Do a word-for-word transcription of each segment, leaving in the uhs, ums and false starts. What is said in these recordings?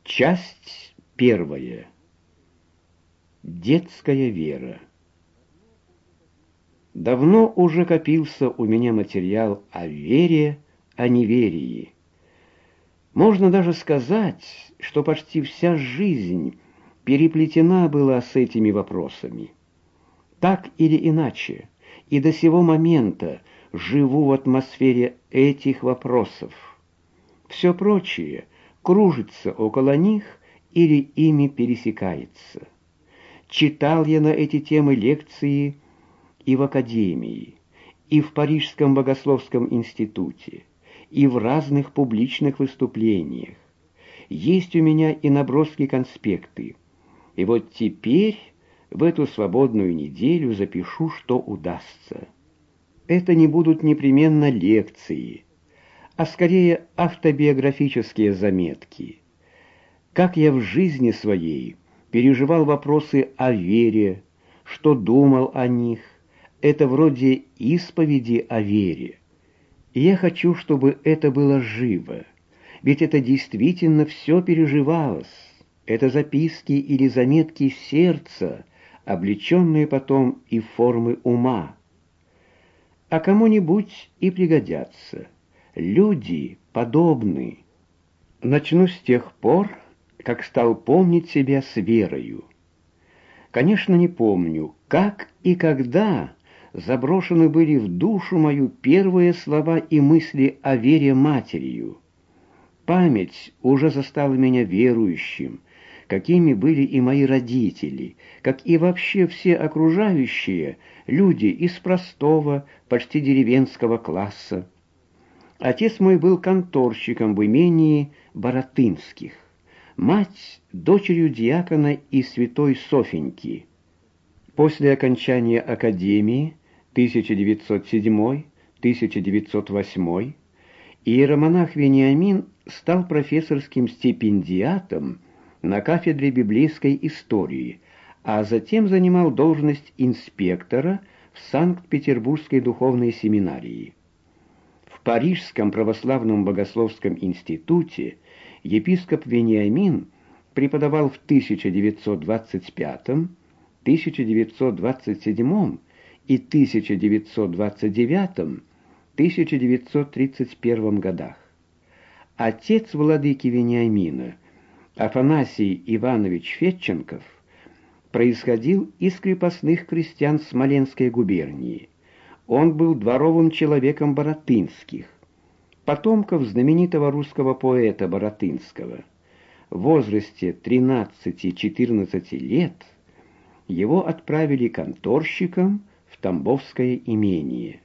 Часть первая. Детская вера. Давно уже копился у меня материал о вере, о неверии. Можно даже сказать, что почти вся жизнь переплетена была с этими вопросами. Так или иначе, и до сего момента живу в атмосфере этих вопросов. Все прочее кружится около них или ими пересекается. Читал я на эти темы лекции и в академии, и в Парижском богословском институте, и в разных публичных выступлениях. Есть у меня и наброски конспекты. И вот теперь в эту свободную неделю запишу, что удастся. Это не будут непременно лекции, а скорее автобиографические заметки. Как я в жизни своей переживал вопросы о вере, что думал о них, это вроде исповеди о вере. И я хочу, чтобы это было живо, ведь это действительно все переживалось. Это записки или заметки сердца, облеченные потом и в формы ума. А кому-нибудь и пригодятся. Люди подобны. Начну с тех пор, как стал помнить себя с верою. Конечно, не помню, как и когда заброшены были в душу мою первые слова и мысли о вере матерью. Память уже застала меня верующим, какими были и мои родители, как и вообще все окружающие люди из простого, почти деревенского класса. Отец мой был конторщиком в имении Баратынских, мать — дочерью диакона и святой Софеньки. После окончания академии тысяча девятьсот седьмой — тысяча девятьсот восьмой иеромонах Вениамин стал профессорским стипендиатом на кафедре библейской истории, а затем занимал должность инспектора в Санкт-Петербургской духовной семинарии. В Парижском православном богословском институте епископ Вениамин преподавал в тысяча девятьсот двадцать пятом, тысяча девятьсот двадцать седьмом и тысяча девятьсот двадцать девятом — тысяча девятьсот тридцать первом годах. Отец владыки Вениамина, Афанасий Иванович Федченков, происходил из крепостных крестьян Смоленской губернии. Он был дворовым человеком Баратынских, потомков знаменитого русского поэта Баратынского. В возрасте тринадцати-четырнадцати лет его отправили конторщиком в Тамбовское имение.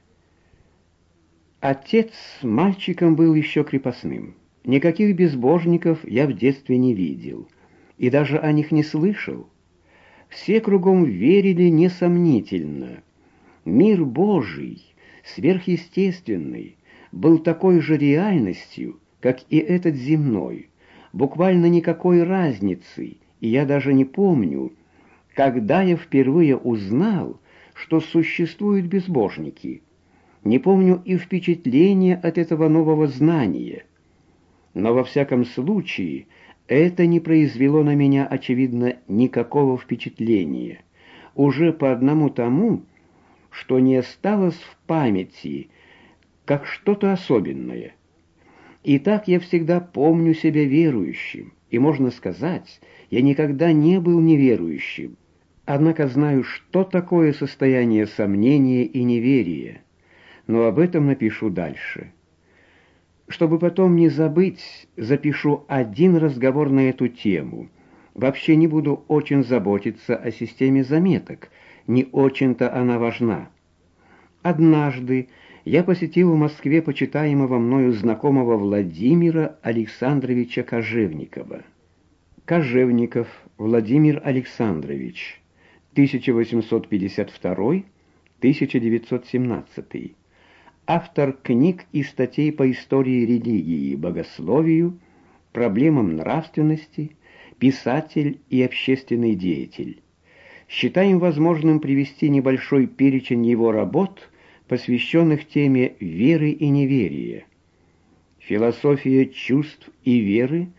Отец мальчиком был еще крепостным. Никаких безбожников я в детстве не видел, и даже о них не слышал. Все кругом верили несомнительно. Мир Божий, сверхъестественный, был такой же реальностью, как и этот земной, буквально никакой разницы, и я даже не помню, когда я впервые узнал, что существуют безбожники. Не помню и впечатления от этого нового знания. Но во всяком случае, это не произвело на меня, очевидно, никакого впечатления. Уже по одному тому, что не осталось в памяти, как что-то особенное. И так я всегда помню себя верующим, и, можно сказать, я никогда не был неверующим. Однако знаю, что такое состояние сомнения и неверия, но об этом напишу дальше. Чтобы потом не забыть, запишу один разговор на эту тему. Вообще не буду очень заботиться о системе заметок, не очень-то она важна. Однажды я посетил в Москве почитаемого мною знакомого Владимира Александровича Кожевникова. Кожевников Владимир Александрович, тысяча восемьсот пятьдесят второй — тысяча девятьсот семнадцатый. Автор книг и статей по истории религии и богословию, проблемам нравственности, писатель и общественный деятель. Считаем возможным привести небольшой перечень его работ, посвященных теме веры и неверия. Философия чувств и веры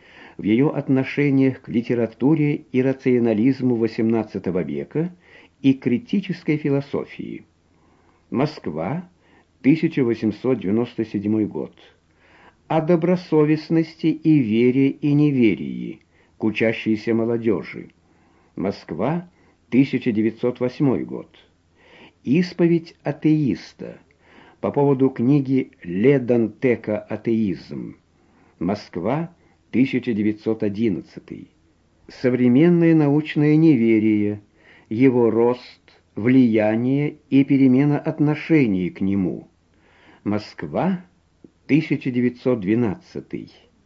в ее отношениях к литературе и рационализму восемнадцатого века и критической философии. Москва, тысяча восемьсот девяносто седьмой год. О добросовестности и вере и неверии к учащейся молодежи. Москва, тысяча девятьсот восьмой год. Исповедь атеиста по поводу книги Ле Дантека «Атеизм». Москва, тысяча девятьсот одиннадцатый. Современное научное неверие, его рост, влияние и перемена отношений к нему. Москва, тысяча девятьсот двенадцатый.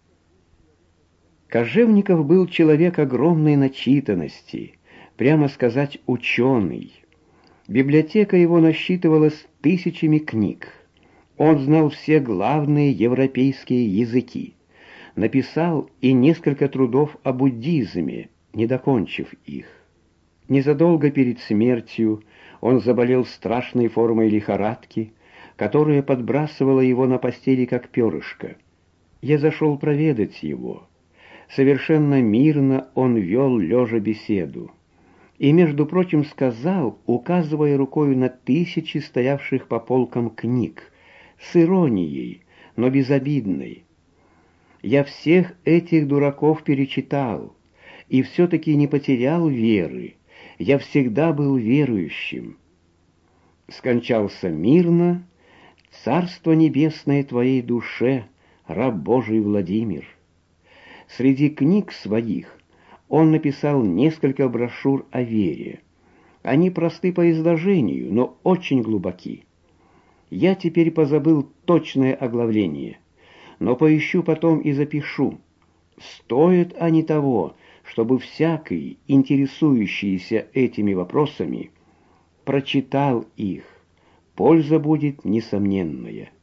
Кожевников был человек огромной начитанности, прямо сказать, ученый. Библиотека его насчитывалась тысячами книг. Он знал все главные европейские языки. Написал и несколько трудов о буддизме, не докончив их. Незадолго перед смертью он заболел страшной формой лихорадки, которая подбрасывала его на постели как перышко. Я зашел проведать его. Совершенно мирно он вел лежа беседу. И, между прочим, сказал, указывая рукою на тысячи стоявших по полкам книг, с иронией, но безобидной: «Я всех этих дураков перечитал, и все-таки не потерял веры. Я всегда был верующим». Скончался мирно. Царство небесное твоей душе, раб Божий Владимир. Среди книг своих он написал несколько брошюр о вере. Они просты по изложению, но очень глубоки. Я теперь позабыл точное оглавление, но поищу потом и запишу. Стоят они того, чтобы всякий, интересующийся этими вопросами, прочитал их. Польза будет несомненная.